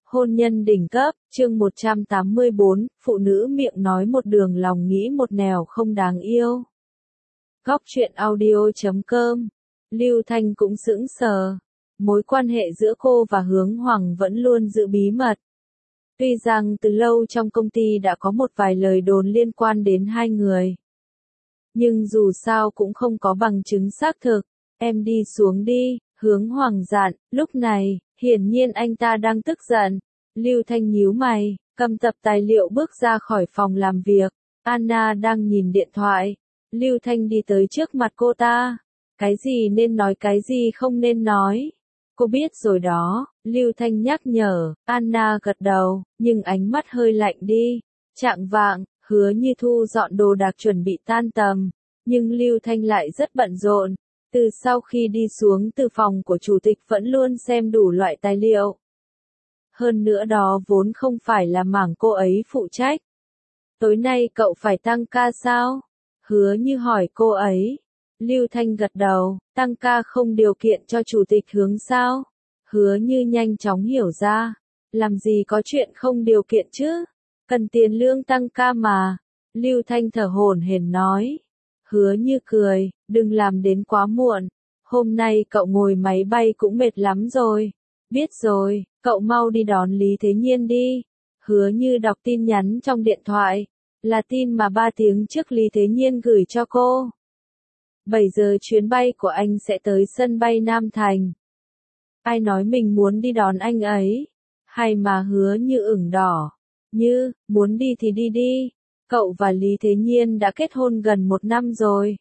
Hôn nhân đỉnh cấp, chương 184, phụ nữ miệng nói một đường lòng nghĩ một nẻo không đáng yêu. Góc truyện audio.com. Lưu Thanh cũng sững sờ. Mối quan hệ giữa cô và Hướng Hoàng vẫn luôn giữ bí mật. Tuy rằng từ lâu trong công ty đã có một vài lời đồn liên quan đến hai người. Nhưng dù sao cũng không có bằng chứng xác thực. Em đi xuống đi, Hướng Hoàng dặn. Lúc này, hiển nhiên anh ta đang tức giận. Lưu Thanh nhíu mày, cầm tập tài liệu bước ra khỏi phòng làm việc. Anna đang nhìn điện thoại. Lưu Thanh đi tới trước mặt cô ta. Cái gì nên nói, cái gì không nên nói. Cô biết rồi đó, Lưu Thanh nhắc nhở. Anna gật đầu, nhưng ánh mắt hơi lạnh đi. Chạng vạng, Hứa Như Thu dọn đồ đạc chuẩn bị tan tầm. Nhưng Lưu Thanh lại rất bận rộn. Từ sau khi đi xuống từ phòng của chủ tịch vẫn luôn xem đủ loại tài liệu. Hơn nữa đó vốn không phải là mảng cô ấy phụ trách. Tối nay cậu phải tăng ca sao? Hứa Như hỏi cô ấy. Lưu Thanh gật đầu, tăng ca không điều kiện cho chủ tịch Hướng sao? Hứa Như nhanh chóng hiểu ra. Làm gì có chuyện không điều kiện chứ? Cần tiền lương tăng ca mà. Lưu Thanh thở hổn hển nói. Hứa Như cười, đừng làm đến quá muộn. Hôm nay cậu ngồi máy bay cũng mệt lắm rồi. Biết rồi, cậu mau đi đón Lý Thế Nhiên đi. Hứa Như đọc tin nhắn trong điện thoại. Là tin mà 3 tiếng trước Lý Thế Nhiên gửi cho cô. 7 giờ chuyến bay của anh sẽ tới sân bay Nam Thành. Ai nói mình muốn đi đón anh ấy? Hay mà Hứa Như ửng đỏ. Như, muốn đi thì đi đi. Cậu và Lý Thế Nhiên đã kết hôn gần 1 năm rồi.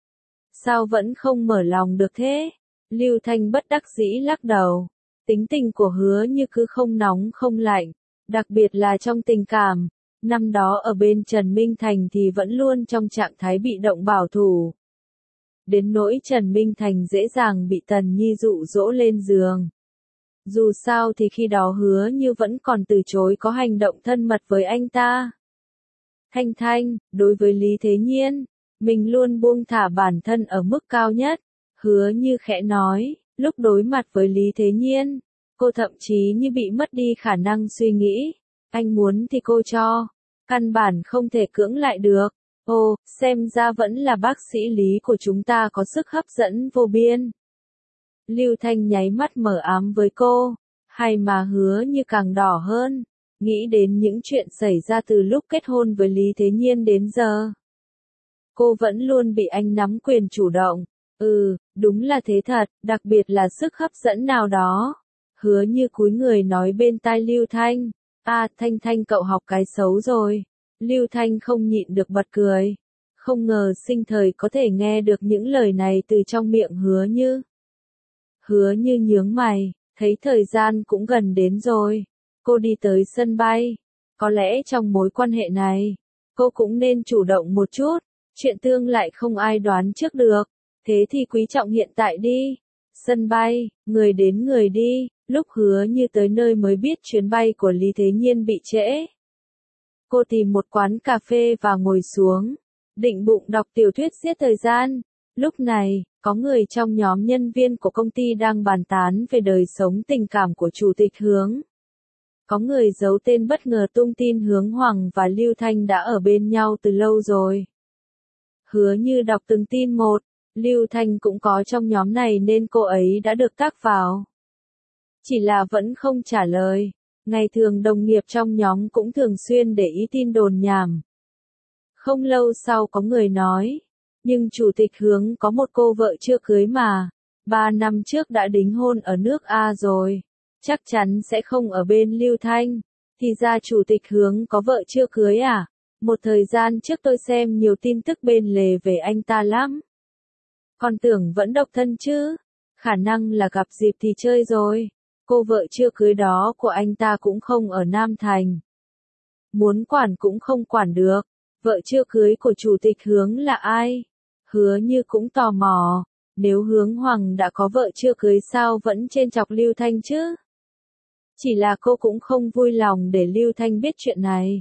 Sao vẫn không mở lòng được thế? Lưu Thanh bất đắc dĩ lắc đầu. Tính tình của Hứa Như cứ không nóng không lạnh. Đặc biệt là trong tình cảm. Năm đó ở bên Trần Minh Thành thì vẫn luôn trong trạng thái bị động bảo thủ. Đến nỗi Trần Minh Thành dễ dàng bị Tần Nhi dụ dỗ lên giường. Dù sao thì khi đó Hứa Như vẫn còn từ chối có hành động thân mật với anh ta. Thanh Thanh, đối với Lý Thế Nhiên, mình luôn buông thả bản thân ở mức cao nhất. Hứa Như khẽ nói, lúc đối mặt với Lý Thế Nhiên, cô thậm chí như bị mất đi khả năng suy nghĩ. Anh muốn thì cô cho, căn bản không thể cưỡng lại được. Ồ, xem ra vẫn là bác sĩ Lý của chúng ta có sức hấp dẫn vô biên. Lưu Thanh nháy mắt mở ám với cô, hay mà Hứa Như càng đỏ hơn, nghĩ đến những chuyện xảy ra từ lúc kết hôn với Lý Thế Nhiên đến giờ. Cô vẫn luôn bị anh nắm quyền chủ động. Đúng là thế thật, đặc biệt là sức hấp dẫn nào đó. Hứa Như cúi người nói bên tai Lưu Thanh. Thanh Thanh cậu học cái xấu rồi. Lưu Thanh không nhịn được bật cười. Không ngờ sinh thời có thể nghe được những lời này từ trong miệng Hứa Như. Hứa Như nhướng mày, thấy thời gian cũng gần đến rồi. Cô đi tới sân bay. Có lẽ trong mối quan hệ này, cô cũng nên chủ động một chút. Chuyện tương lại không ai đoán trước được. Thế thì quý trọng hiện tại đi. Sân bay, người đến người đi. Lúc Hứa Như tới nơi mới biết chuyến bay của Lý Thế Nhiên bị trễ. Cô tìm một quán cà phê và ngồi xuống. Định bụng đọc tiểu thuyết giết thời gian. Lúc này, có người trong nhóm nhân viên của công ty đang bàn tán về đời sống tình cảm của chủ tịch Hướng. Có người giấu tên bất ngờ tung tin Hướng Hoàng và Lưu Thanh đã ở bên nhau từ lâu rồi. Hứa Như đọc từng tin một. Lưu Thanh cũng có trong nhóm này nên cô ấy đã được tác vào. Chỉ là vẫn không trả lời. Ngày thường đồng nghiệp trong nhóm cũng thường xuyên để ý tin đồn nhảm. Không lâu sau có người nói. Nhưng chủ tịch Hướng có một cô vợ chưa cưới mà. 3 năm trước đã đính hôn ở nước A rồi. Chắc chắn sẽ không ở bên Lưu Thanh. Thì ra chủ tịch Hướng có vợ chưa cưới à? Một thời gian trước tôi xem nhiều tin tức bên lề về anh ta lắm. Còn tưởng vẫn độc thân chứ. Khả năng là gặp dịp thì chơi rồi. Cô vợ chưa cưới đó của anh ta cũng không ở Nam Thành. Muốn quản cũng không quản được. Vợ chưa cưới của chủ tịch Hướng là ai? Hứa Như cũng tò mò. Nếu Hướng Hoàng đã có vợ chưa cưới sao vẫn trêu chọc Lưu Thanh chứ? Chỉ là cô cũng không vui lòng để Lưu Thanh biết chuyện này.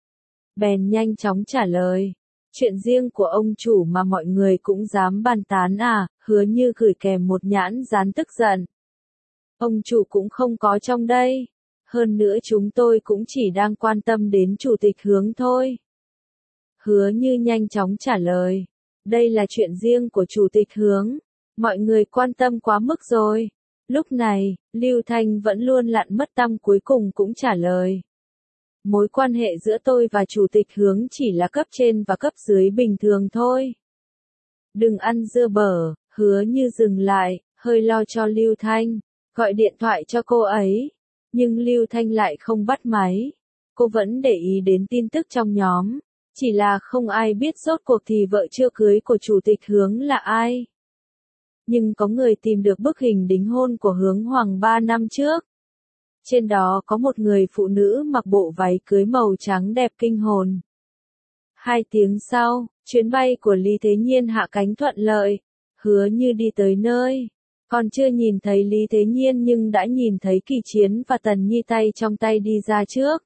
Bèn nhanh chóng trả lời. Chuyện riêng của ông chủ mà mọi người cũng dám bàn tán à? Hứa Như gửi kèm một nhãn dán tức giận. Ông chủ cũng không có trong đây. Hơn nữa chúng tôi cũng chỉ đang quan tâm đến Chủ tịch Hướng thôi. Hứa Như nhanh chóng trả lời. Đây là chuyện riêng của Chủ tịch Hướng. Mọi người quan tâm quá mức rồi. Lúc này, Lưu Thanh vẫn luôn lặn mất tăm cuối cùng cũng trả lời. Mối quan hệ giữa tôi và Chủ tịch Hướng chỉ là cấp trên và cấp dưới bình thường thôi. Đừng ăn dưa bở, Hứa Như dừng lại, hơi lo cho Lưu Thanh, gọi điện thoại cho cô ấy. Nhưng Lưu Thanh lại không bắt máy. Cô vẫn để ý đến tin tức trong nhóm. Chỉ là không ai biết rốt cuộc thì vợ chưa cưới của Chủ tịch Hướng là ai. Nhưng có người tìm được bức hình đính hôn của Hướng Hoàng 3 năm trước. Trên đó có một người phụ nữ mặc bộ váy cưới màu trắng đẹp kinh hồn. 2 tiếng sau, chuyến bay của Lý Thế Nhiên hạ cánh thuận lợi. Hứa Như đi tới nơi. Còn chưa nhìn thấy Lý Thế Nhiên nhưng đã nhìn thấy Kỳ Chiến và Tần Nhi tay trong tay đi ra trước.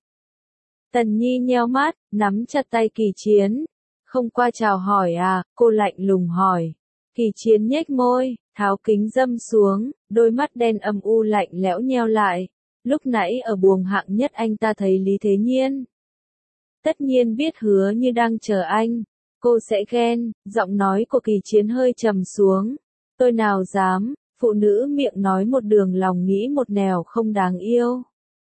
Tần Nhi nheo mắt, nắm chặt tay Kỳ Chiến. Không qua chào hỏi à, cô lạnh lùng hỏi. Kỳ Chiến nhếch môi, tháo kính râm xuống, đôi mắt đen âm u lạnh lẽo nheo lại. Lúc nãy ở buồng hạng nhất anh ta thấy Lý Thế Nhiên. Tất nhiên biết Hứa Như đang chờ anh. Cô sẽ ghen, giọng nói của Kỳ Chiến hơi trầm xuống. Tôi nào dám, phụ nữ miệng nói một đường lòng nghĩ một nẻo không đáng yêu.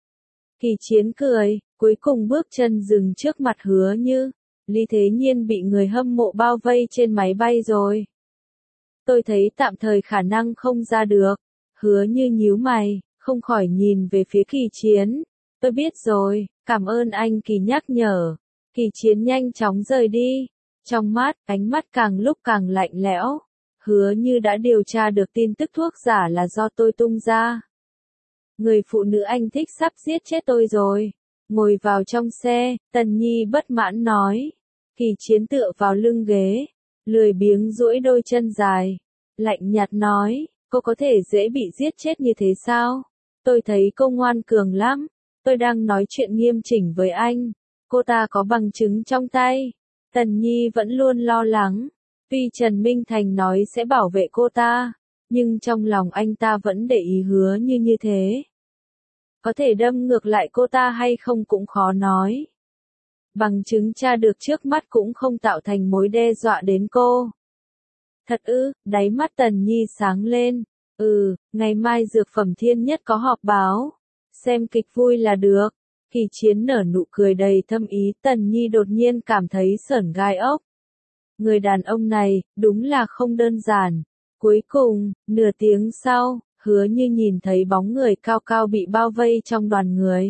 Kỳ Chiến cười, cuối cùng bước chân dừng trước mặt Hứa Như. Lý Thế Nhiên bị người hâm mộ bao vây trên máy bay rồi. Tôi thấy tạm thời khả năng không ra được. Hứa Như nhíu mày, không khỏi nhìn về phía Kỳ Chiến. Tôi biết rồi, cảm ơn anh Kỳ nhắc nhở. Kỳ Chiến nhanh chóng rời đi. Trong mắt, ánh mắt càng lúc càng lạnh lẽo. Hứa Như đã điều tra được tin tức thuốc giả là do tôi tung ra. Người phụ nữ anh thích sắp giết chết tôi rồi. Ngồi vào trong xe, Tần Nhi bất mãn nói. Kỳ Chiến tựa vào lưng ghế, lười biếng duỗi đôi chân dài. Lạnh nhạt nói, cô có thể dễ bị giết chết như thế sao? Tôi thấy cô ngoan cường lắm. Tôi đang nói chuyện nghiêm chỉnh với anh. Cô ta có bằng chứng trong tay. Tần Nhi vẫn luôn lo lắng. Tuy Trần Minh Thành nói sẽ bảo vệ cô ta, nhưng trong lòng anh ta vẫn để ý Hứa như thế. Có thể đâm ngược lại cô ta hay không cũng khó nói. Bằng chứng tra được trước mắt cũng không tạo thành mối đe dọa đến cô. Thật ư, đáy mắt Tần Nhi sáng lên. Ngày mai Dược Phẩm Thiên Nhất có họp báo. Xem kịch vui là được. Kỳ Chiến nở nụ cười đầy thâm ý. Tần Nhi đột nhiên cảm thấy sởn gai ốc. Người đàn ông này, đúng là không đơn giản. Cuối cùng, nửa tiếng sau, Hứa Như nhìn thấy bóng người cao cao bị bao vây trong đoàn người.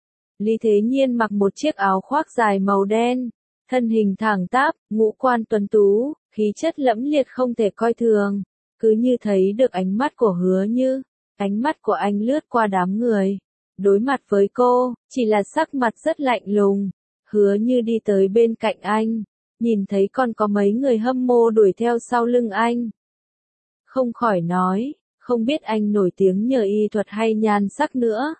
Lý Thế Nhiên mặc một chiếc áo khoác dài màu đen, thân hình thẳng tắp, ngũ quan tuấn tú, khí chất lẫm liệt không thể coi thường. Cứ như thấy được ánh mắt của Hứa Như, ánh mắt của anh lướt qua đám người. Đối mặt với cô, chỉ là sắc mặt rất lạnh lùng. Hứa Như đi tới bên cạnh anh, nhìn thấy còn có mấy người hâm mộ đuổi theo sau lưng anh. Không khỏi nói, không biết anh nổi tiếng nhờ y thuật hay nhan sắc nữa.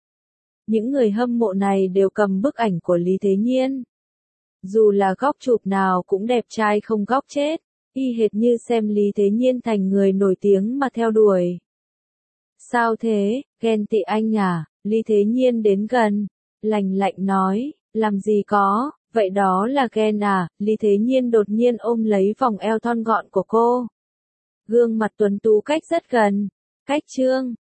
Những người hâm mộ này đều cầm bức ảnh của Lý Thế Nhiên. Dù là góc chụp nào cũng đẹp trai không góc chết, y hệt như xem Lý Thế Nhiên thành người nổi tiếng mà theo đuổi. Sao thế, ghen tị anh à? Lý Thế Nhiên đến gần, lạnh lạnh nói, làm gì có, vậy đó là ghen à? Lý Thế Nhiên đột nhiên ôm lấy vòng eo thon gọn của cô. Gương mặt tuấn tú cách rất gần, cách trương,